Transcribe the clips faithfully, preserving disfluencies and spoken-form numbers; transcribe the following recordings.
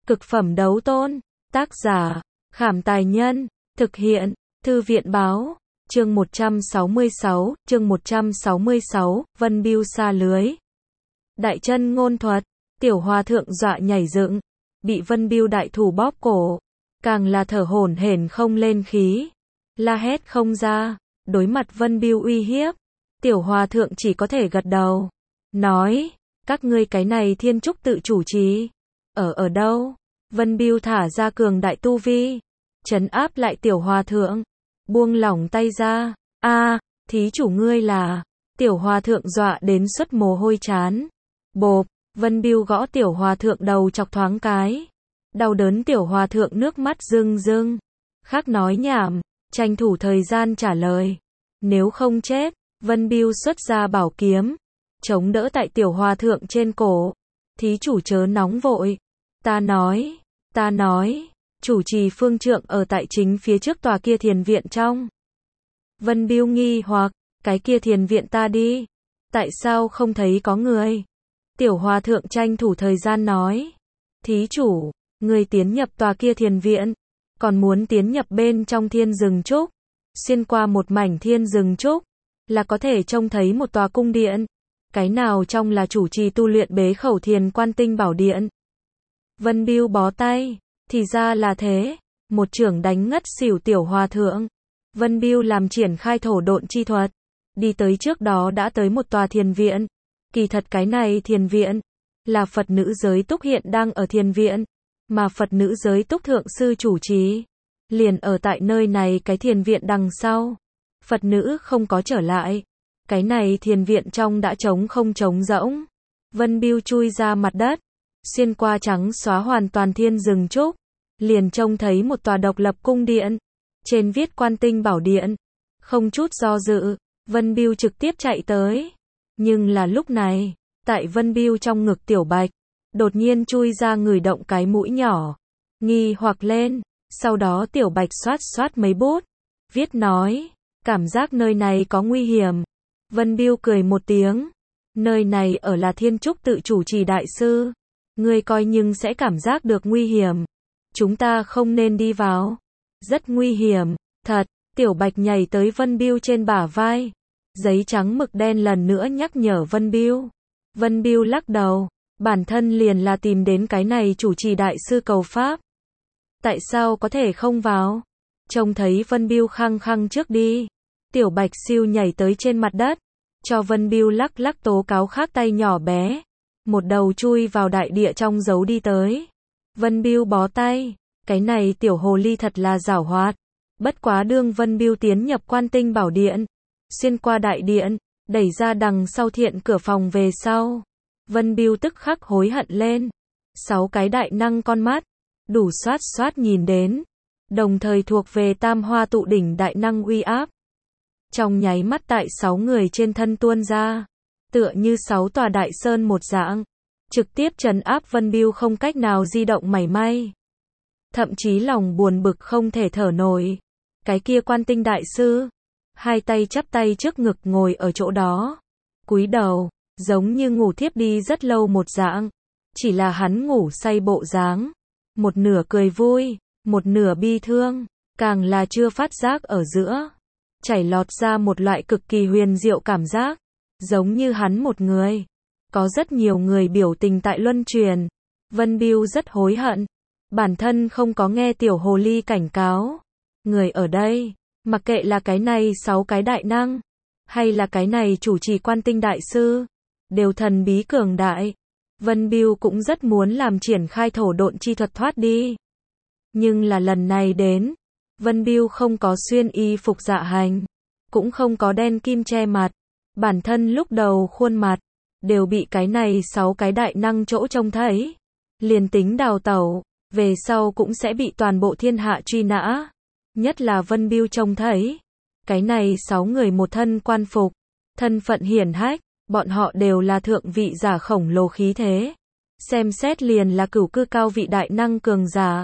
Cực phẩm đấu tôn. Tác giả, Khảm Tài Nhân. Thực hiện, Thư viện Báo. Chương một trăm sáu mươi sáu, chương một trăm sáu mươi sáu, Vân Bưu sa lưới. Đại chân ngôn thuật, tiểu hòa thượng dọa nhảy dựng, bị Vân Bưu đại thủ bóp cổ, càng là thở hổn hển không lên khí, la hét không ra, đối mặt Vân Bưu uy hiếp, tiểu hòa thượng chỉ có thể gật đầu, nói, các ngươi cái này thiên trúc tự chủ trì, ở ở đâu? Vân Bưu thả ra cường đại tu vi, trấn áp lại tiểu hòa thượng, buông lỏng tay ra, a, thí chủ ngươi là, tiểu hòa thượng dọa đến xuất mồ hôi chán, bộp, Vân Bưu gõ tiểu hòa thượng đầu chọc thoáng cái, đau đớn tiểu hòa thượng nước mắt rưng rưng, khác nói nhảm, tranh thủ thời gian trả lời, nếu không chết, Vân Bưu xuất ra bảo kiếm, chống đỡ tại tiểu hòa thượng trên cổ, thí chủ chớ nóng vội, ta nói, ta nói, chủ trì phương trượng ở tại chính phía trước tòa kia thiền viện trong. Vân Bưu nghi hoặc, cái kia thiền viện ta đi, tại sao không thấy có người? Tiểu hòa thượng tranh thủ thời gian nói, thí chủ, người tiến nhập tòa kia thiền viện, còn muốn tiến nhập bên trong thiên rừng trúc, xuyên qua một mảnh thiên rừng trúc, là có thể trông thấy một tòa cung điện, cái nào trong là chủ trì tu luyện bế khẩu thiền quan tinh bảo điện. Vân Bưu bó tay, thì ra là thế, một chưởng đánh ngất xỉu tiểu hòa thượng. Vân Bưu làm triển khai thổ độn chi thuật, đi tới trước đó đã tới một tòa thiền viện. Kỳ thật cái này thiền viện, là Phật nữ giới túc hiện đang ở thiền viện, mà Phật nữ giới túc thượng sư chủ trì, liền ở tại nơi này cái thiền viện đằng sau. Phật nữ không có trở lại, cái này thiền viện trong đã trống không trống rỗng. Vân Bưu chui ra mặt đất, xuyên qua trắng xóa hoàn toàn thiên rừng trúc, liền trông thấy một tòa độc lập cung điện, trên viết Quan Tinh Bảo Điện. Không chút do dự, Vân Bưu trực tiếp chạy tới. Nhưng là lúc này, tại Vân Bưu trong ngực tiểu bạch, đột nhiên chui ra người động cái mũi nhỏ, nghi hoặc lên, sau đó tiểu bạch xoát xoát mấy bút, viết nói, cảm giác nơi này có nguy hiểm. Vân Bưu cười một tiếng, nơi này ở là thiên trúc tự chủ trì đại sư, ngươi coi nhưng sẽ cảm giác được nguy hiểm, chúng ta không nên đi vào, rất nguy hiểm, thật. Tiểu bạch nhảy tới Vân Bưu trên bả vai, giấy trắng mực đen lần nữa nhắc nhở Vân Bưu. Vân Bưu lắc đầu, bản thân liền là tìm đến cái này chủ trì đại sư cầu pháp, tại sao có thể không vào? Trông thấy Vân Bưu khăng khăng trước đi, tiểu bạch siêu nhảy tới trên mặt đất, cho Vân Bưu lắc lắc tố cáo khác tay nhỏ bé, một đầu chui vào đại địa trong giấu đi tới. Vân Bưu bó tay, cái này tiểu hồ ly thật là giảo hoạt. Bất quá đương Vân Bưu tiến nhập Quan Tinh Bảo Điện, xuyên qua đại điện, đẩy ra đằng sau thiện cửa phòng về sau, Vân Bưu tức khắc hối hận lên. Sáu cái đại năng con mắt, đủ xoát xoát nhìn đến, đồng thời thuộc về Tam Hoa Tụ Đỉnh đại năng uy áp. Trong nháy mắt tại sáu người trên thân tuôn ra, tựa như sáu tòa đại sơn một dạng, trực tiếp trấn áp Vân Bưu không cách nào di động mảy may. Thậm chí lòng buồn bực không thể thở nổi. Cái kia Quan Tinh đại sư, hai tay chắp tay trước ngực ngồi ở chỗ đó, cúi đầu, giống như ngủ thiếp đi rất lâu một dạng, chỉ là hắn ngủ say bộ dáng, một nửa cười vui, một nửa bi thương, càng là chưa phát giác ở giữa, chảy lọt ra một loại cực kỳ huyền diệu cảm giác, giống như hắn một người. Có rất nhiều người biểu tình tại luân truyền. Vân Bưu rất hối hận, bản thân không có nghe tiểu hồ ly cảnh cáo. Người ở đây, mặc kệ là cái này sáu cái đại năng, hay là cái này chủ trì Quan Tinh đại sư, đều thần bí cường đại. Vân Bưu cũng rất muốn làm triển khai thổ độn chi thuật thoát đi. Nhưng là lần này đến, Vân Bưu không có xuyên y phục dạ hành, cũng không có đen kim che mặt, bản thân lúc đầu khuôn mặt đều bị cái này sáu cái đại năng chỗ trông thấy, liền tính đào tẩu, về sau cũng sẽ bị toàn bộ thiên hạ truy nã. Nhất là Vân Bưu trông thấy, cái này sáu người một thân quan phục, thân phận hiển hách, bọn họ đều là thượng vị giả khổng lồ khí thế, xem xét liền là cửu cư cao vị đại năng cường giả.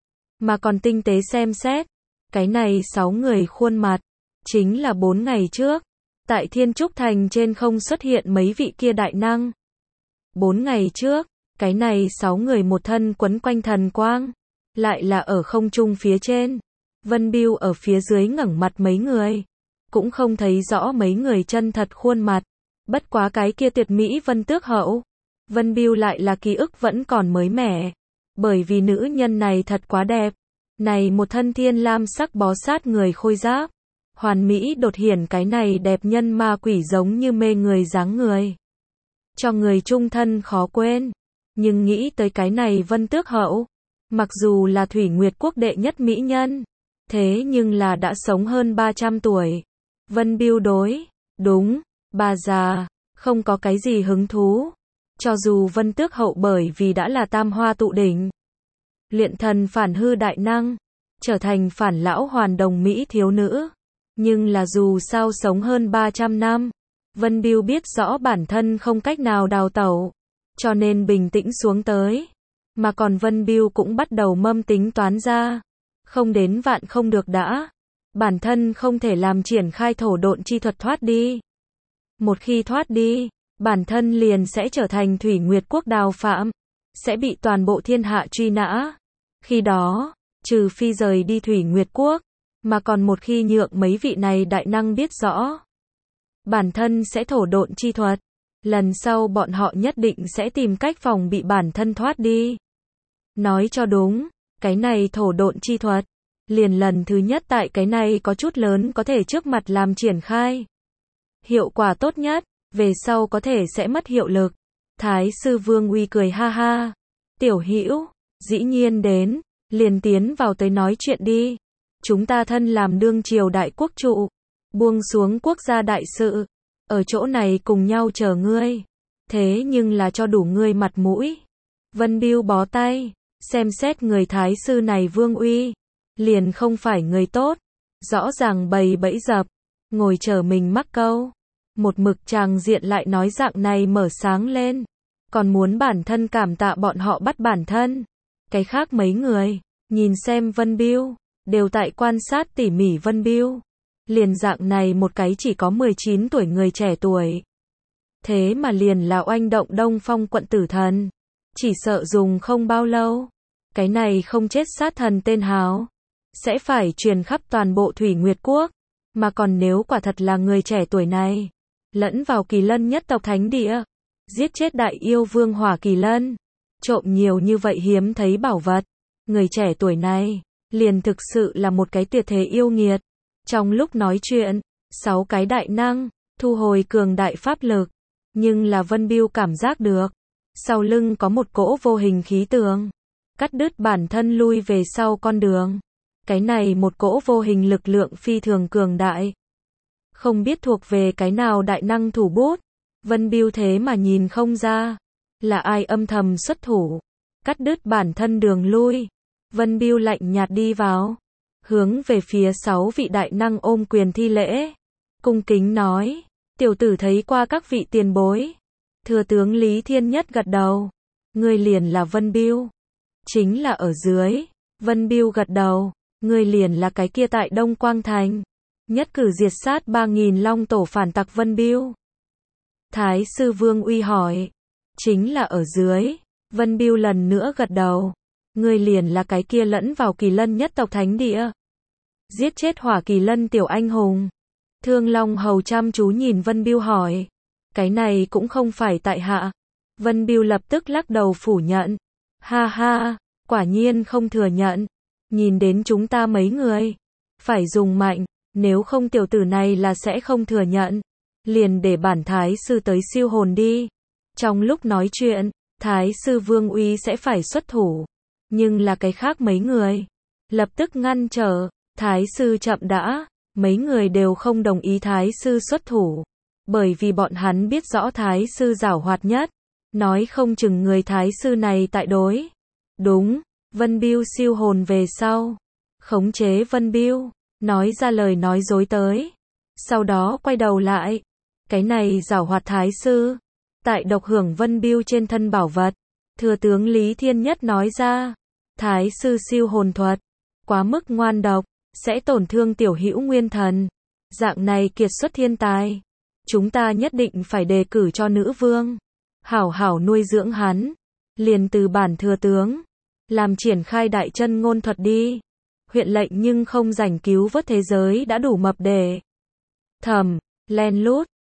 Mà còn tinh tế xem xét, cái này sáu người khuôn mặt, chính là bốn ngày trước, tại Thiên Trúc Thành trên không xuất hiện mấy vị kia đại năng. Bốn ngày trước, Cái này sáu người một thân quấn quanh thần quang, lại là ở không trung phía trên. Vân Bưu ở phía dưới ngẩng mặt mấy người, cũng không thấy rõ mấy người chân thật khuôn mặt. Bất quá cái kia tuyệt mỹ Vân Tước Hậu, Vân Bưu lại là ký ức vẫn còn mới mẻ, bởi vì nữ nhân này thật quá đẹp. Này một thân thiên lam sắc bó sát người khôi giáp, hoàn mỹ đột hiển cái này đẹp nhân ma quỷ giống như mê người dáng người, cho người chung thân khó quên. Nhưng nghĩ tới cái này Vân Tước Hậu, mặc dù là Thủy Nguyệt Quốc đệ nhất mỹ nhân, thế nhưng là đã sống hơn ba trăm tuổi. Vân Bưu đối, đúng, bà già, không có cái gì hứng thú. Cho dù Vân Tước Hậu bởi vì đã là tam hoa tụ đỉnh, luyện thần phản hư đại năng, trở thành phản lão hoàn đồng mỹ thiếu nữ, nhưng là dù sao sống hơn ba trăm năm, Vân Bưu biết rõ bản thân không cách nào đào tẩu, cho nên bình tĩnh xuống tới. Mà còn Vân Bưu cũng bắt đầu mâm tính toán ra, không đến vạn không được đã, bản thân không thể làm triển khai thổ độn chi thuật thoát đi. Một khi thoát đi, bản thân liền sẽ trở thành Thủy Nguyệt Quốc đào phạm, sẽ bị toàn bộ thiên hạ truy nã. Khi đó, trừ phi rời đi Thủy Nguyệt Quốc, mà còn một khi nhượng mấy vị này đại năng biết rõ, bản thân sẽ thổ độn chi thuật, lần sau bọn họ nhất định sẽ tìm cách phòng bị bản thân thoát đi. Nói cho đúng, cái này thổ độn chi thuật, liền lần thứ nhất tại cái này có chút lớn có thể trước mặt làm triển khai. Hiệu quả tốt nhất, về sau có thể sẽ mất hiệu lực. Thái sư Vương Uy cười ha ha. Tiểu Hữu, dĩ nhiên đến, liền tiến vào tới nói chuyện đi. Chúng ta thân làm đương triều đại quốc trụ, buông xuống quốc gia đại sự, ở chỗ này cùng nhau chờ ngươi. Thế nhưng là cho đủ ngươi mặt mũi. Vân Bưu bó tay, xem xét người thái sư này Vương Uy, liền không phải người tốt, rõ ràng bày bẫy dập, ngồi chờ mình mắc câu. Một mực chàng diện lại nói dạng này mở sáng lên, còn muốn bản thân cảm tạ bọn họ bắt bản thân. Cái khác mấy người, nhìn xem Vân Bưu, đều tại quan sát tỉ mỉ Vân Bưu. Liền dạng này một cái chỉ có mười chín tuổi người trẻ tuổi, thế mà liền là oanh động Đông Phong quận tử thần, chỉ sợ dùng không bao lâu, cái này không chết sát thần tên hào sẽ phải truyền khắp toàn bộ Thủy Nguyệt Quốc. Mà còn nếu quả thật là người trẻ tuổi này lẫn vào Kỳ Lân nhất tộc thánh địa, giết chết đại yêu vương Hỏa Kỳ Lân, trộm nhiều như vậy hiếm thấy bảo vật, người trẻ tuổi này liền thực sự là một cái tuyệt thế yêu nghiệt. Trong lúc nói chuyện, sáu cái đại năng thu hồi cường đại pháp lực, nhưng là Vân Bưu cảm giác được sau lưng có một cỗ vô hình khí tường, cắt đứt bản thân lui về sau con đường. Cái này một cỗ vô hình lực lượng phi thường cường đại, không biết thuộc về cái nào đại năng thủ bút. Vân Bưu thế mà nhìn không ra là ai âm thầm xuất thủ, cắt đứt bản thân đường lui. Vân Bưu lạnh nhạt đi vào, hướng về phía sáu vị đại năng ôm quyền thi lễ, cung kính nói: tiểu tử thấy qua các vị tiền bối. Thừa tướng Lý Thiên Nhất gật đầu, ngươi liền là Vân Bưu. Chính là ở dưới. Vân Bưu gật đầu, ngươi liền là cái kia tại Đông Quang Thành nhất cử diệt sát ba nghìn long tổ phản tặc Vân Bưu. Thái sư Vương Uy hỏi, chính là ở dưới. Vân Bưu lần nữa gật đầu, ngươi liền là cái kia lẫn vào Kỳ Lân nhất tộc thánh địa, giết chết Hỏa Kỳ Lân tiểu anh hùng. Thương Long Hầu chăm chú nhìn Vân Bưu hỏi, cái này cũng không phải tại hạ. Vân Bưu lập tức lắc đầu phủ nhận, ha ha, quả nhiên không thừa nhận. Nhìn đến chúng ta mấy người phải dùng mạnh, nếu không tiểu tử này là sẽ không thừa nhận. Liền để bản thái sư tới siêu hồn đi. Trong lúc nói chuyện, thái sư Vương Uy sẽ phải xuất thủ, nhưng là cái khác mấy người lập tức ngăn trở. Thái sư chậm đã. Mấy người đều không đồng ý thái sư xuất thủ, bởi vì bọn hắn biết rõ thái sư giảo hoạt nhất, nói không chừng người thái sư này tại đối. Đúng, Vân Bưu siêu hồn về sau, khống chế Vân Bưu, nói ra lời nói dối tới, sau đó quay đầu lại. Cái này giảo hoạt thái sư, tại độc hưởng Vân Bưu trên thân bảo vật. Thừa tướng Lý Thiên Nhất nói ra, thái sư siêu hồn thuật quá mức ngoan độc, sẽ tổn thương tiểu hữu nguyên thần. Dạng này kiệt xuất thiên tài, chúng ta nhất định phải đề cử cho nữ vương, hảo hảo nuôi dưỡng hắn. Liền từ bản thừa tướng, làm triển khai đại chân ngôn thuật đi. Huyện lệnh nhưng không rảnh cứu vớt thế giới đã đủ mập để thầm, len lút,